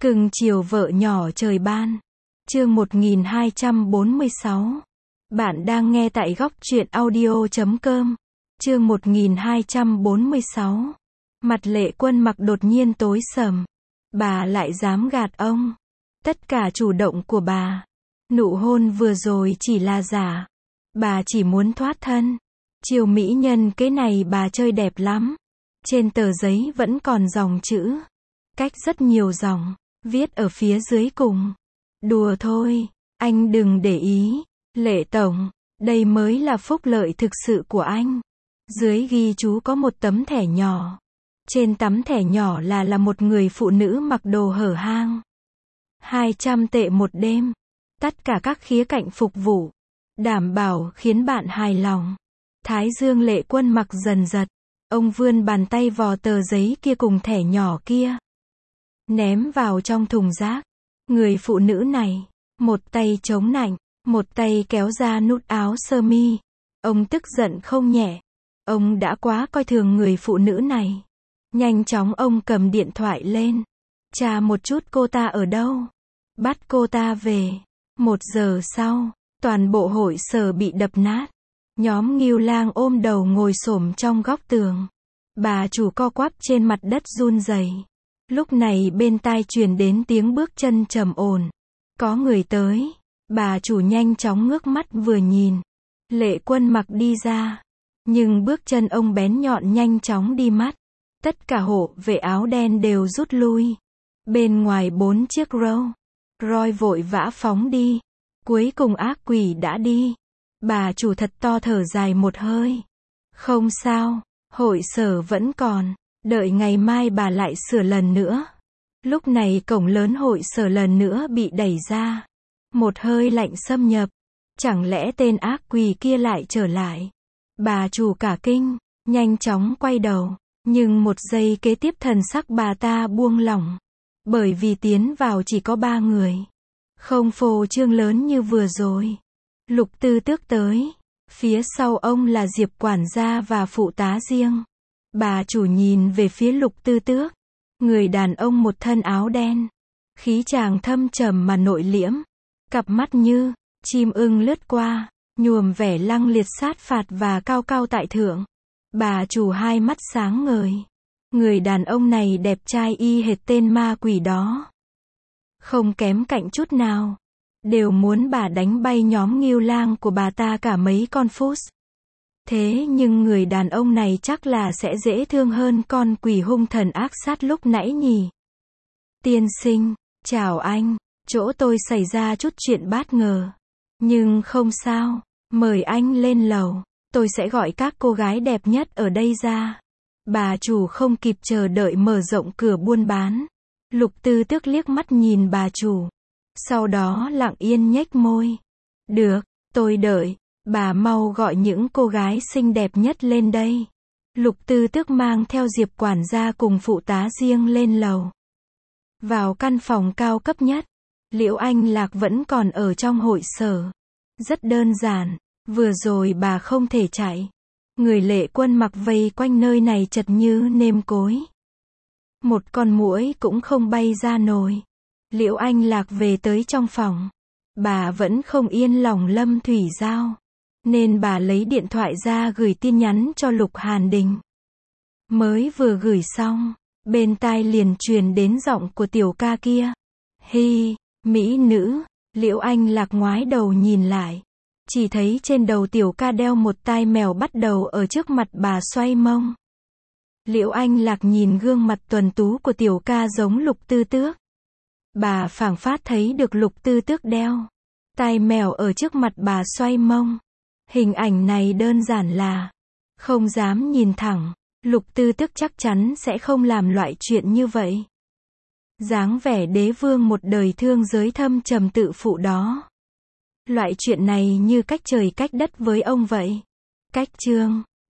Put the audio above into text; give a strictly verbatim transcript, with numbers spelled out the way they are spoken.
Cưng chiều vợ nhỏ trời ban. Chương một nghìn hai trăm bốn mươi sáu. Bạn đang nghe tại góc truyện audio chấm com. Chương một nghìn hai trăm bốn mươi sáu. Mặt Lệ Quân Mặc đột nhiên tối sầm. Bà lại dám gạt ông. Tất cả chủ động của bà. Nụ hôn vừa rồi chỉ là giả. Bà chỉ muốn thoát thân. Chiều mỹ nhân cái này bà chơi đẹp lắm. Trên tờ giấy vẫn còn dòng chữ. Cách rất nhiều dòng. Viết ở phía dưới cùng. Đùa thôi, anh đừng để ý. Lệ Tổng, đây mới là phúc lợi thực sự của anh. Dưới ghi chú có một tấm thẻ nhỏ. Trên tấm thẻ nhỏ là là một người phụ nữ mặc đồ hở hang. hai trăm tệ một đêm. Tất cả các khía cạnh phục vụ. Đảm bảo khiến bạn hài lòng. Thái dương Lệ Quân Mặc dần giật. Ông vươn bàn tay vò tờ giấy kia cùng thẻ nhỏ kia. Ném vào trong thùng rác. Người phụ nữ này, một tay chống nạnh, một tay kéo ra nút áo sơ mi. Ông tức giận không nhẹ. Ông đã quá coi thường người phụ nữ này. Nhanh chóng ông cầm điện thoại lên. Tra một chút cô ta ở đâu. Bắt cô ta về. Một giờ sau, toàn bộ hội sở bị đập nát. Nhóm Ngưu Lang ôm đầu ngồi xổm trong góc tường. Bà chủ co quắp trên mặt đất run rẩy. Lúc này bên tai truyền đến tiếng bước chân trầm ổn. Có người tới. Bà chủ nhanh chóng ngước mắt vừa nhìn. Lệ Quân Mặc đi ra. Nhưng bước chân ông bén nhọn nhanh chóng đi mất. Tất cả hộ vệ áo đen đều rút lui. Bên ngoài bốn chiếc Rolls Royce vội vã phóng đi. Cuối cùng ác quỷ đã đi. Bà chủ thật to thở dài một hơi. Không sao, hội sở vẫn còn. Đợi ngày mai bà lại sửa lần nữa. Lúc này cổng lớn hội sở lần nữa bị đẩy ra. Một hơi lạnh xâm nhập. Chẳng lẽ tên ác quỷ kia lại trở lại? Bà chủ cả kinh, nhanh chóng quay đầu. Nhưng một giây kế tiếp thần sắc bà ta buông lỏng. Bởi vì tiến vào chỉ có ba người. Không phô trương lớn như vừa rồi. Lục Tư Tước tới. Phía sau ông là Diệp quản gia và phụ tá riêng. Bà chủ nhìn về phía Lục Tư Tước. Người đàn ông một thân áo đen. Khí chàng thâm trầm mà nội liễm. Cặp mắt như chim ưng lướt qua, nhuộm vẻ lăng liệt sát phạt và cao cao tại thượng. Bà chủ hai mắt sáng ngời. Người đàn ông này đẹp trai y hệt tên ma quỷ đó. Không kém cạnh chút nào. Đều muốn bà đánh bay nhóm Ngưu Lang của bà ta cả mấy con phút. Thế nhưng người đàn ông này chắc là sẽ dễ thương hơn con quỷ hung thần ác sát lúc nãy nhỉ. Tiên sinh, chào anh, chỗ tôi xảy ra chút chuyện bất ngờ. Nhưng không sao, mời anh lên lầu, tôi sẽ gọi các cô gái đẹp nhất ở đây ra. Bà chủ không kịp chờ đợi mở rộng cửa buôn bán. Lục Tư Tước liếc mắt nhìn bà chủ. Sau đó lặng yên nhếch môi. Được, tôi đợi. Bà mau gọi những cô gái xinh đẹp nhất lên đây. Lục Tư Tước mang theo Diệp quản gia cùng phụ tá riêng lên lầu. Vào căn phòng cao cấp nhất. Liễu Anh Lạc vẫn còn ở trong hội sở. Rất đơn giản. Vừa rồi bà không thể chạy. Người Lệ Quân Mặc vây quanh nơi này chật như nêm cối. Một con muỗi cũng không bay ra nổi. Liễu Anh Lạc về tới trong phòng. Bà vẫn không yên lòng Lâm Thủy Giao. Nên bà lấy điện thoại ra gửi tin nhắn cho Lục Hàn Đình. Mới vừa gửi xong, bên tai liền truyền đến giọng của tiểu ca kia. Hi, mỹ nữ. Liễu Anh Lạc ngoái đầu nhìn lại. Chỉ thấy trên đầu tiểu ca đeo một tai mèo bắt đầu ở trước mặt bà xoay mông. Liễu Anh Lạc nhìn gương mặt tuấn tú của tiểu ca giống Lục Tư Tước. Bà phảng phất thấy được Lục Tư Tước đeo tai mèo ở trước mặt bà xoay mông. Hình ảnh này đơn giản là không dám nhìn thẳng. Lục Tư Tước chắc chắn sẽ không làm loại chuyện như vậy. Dáng vẻ đế vương một đời thương giới thâm trầm tự phụ đó. Loại chuyện này như cách trời cách đất với ông vậy. Cách chương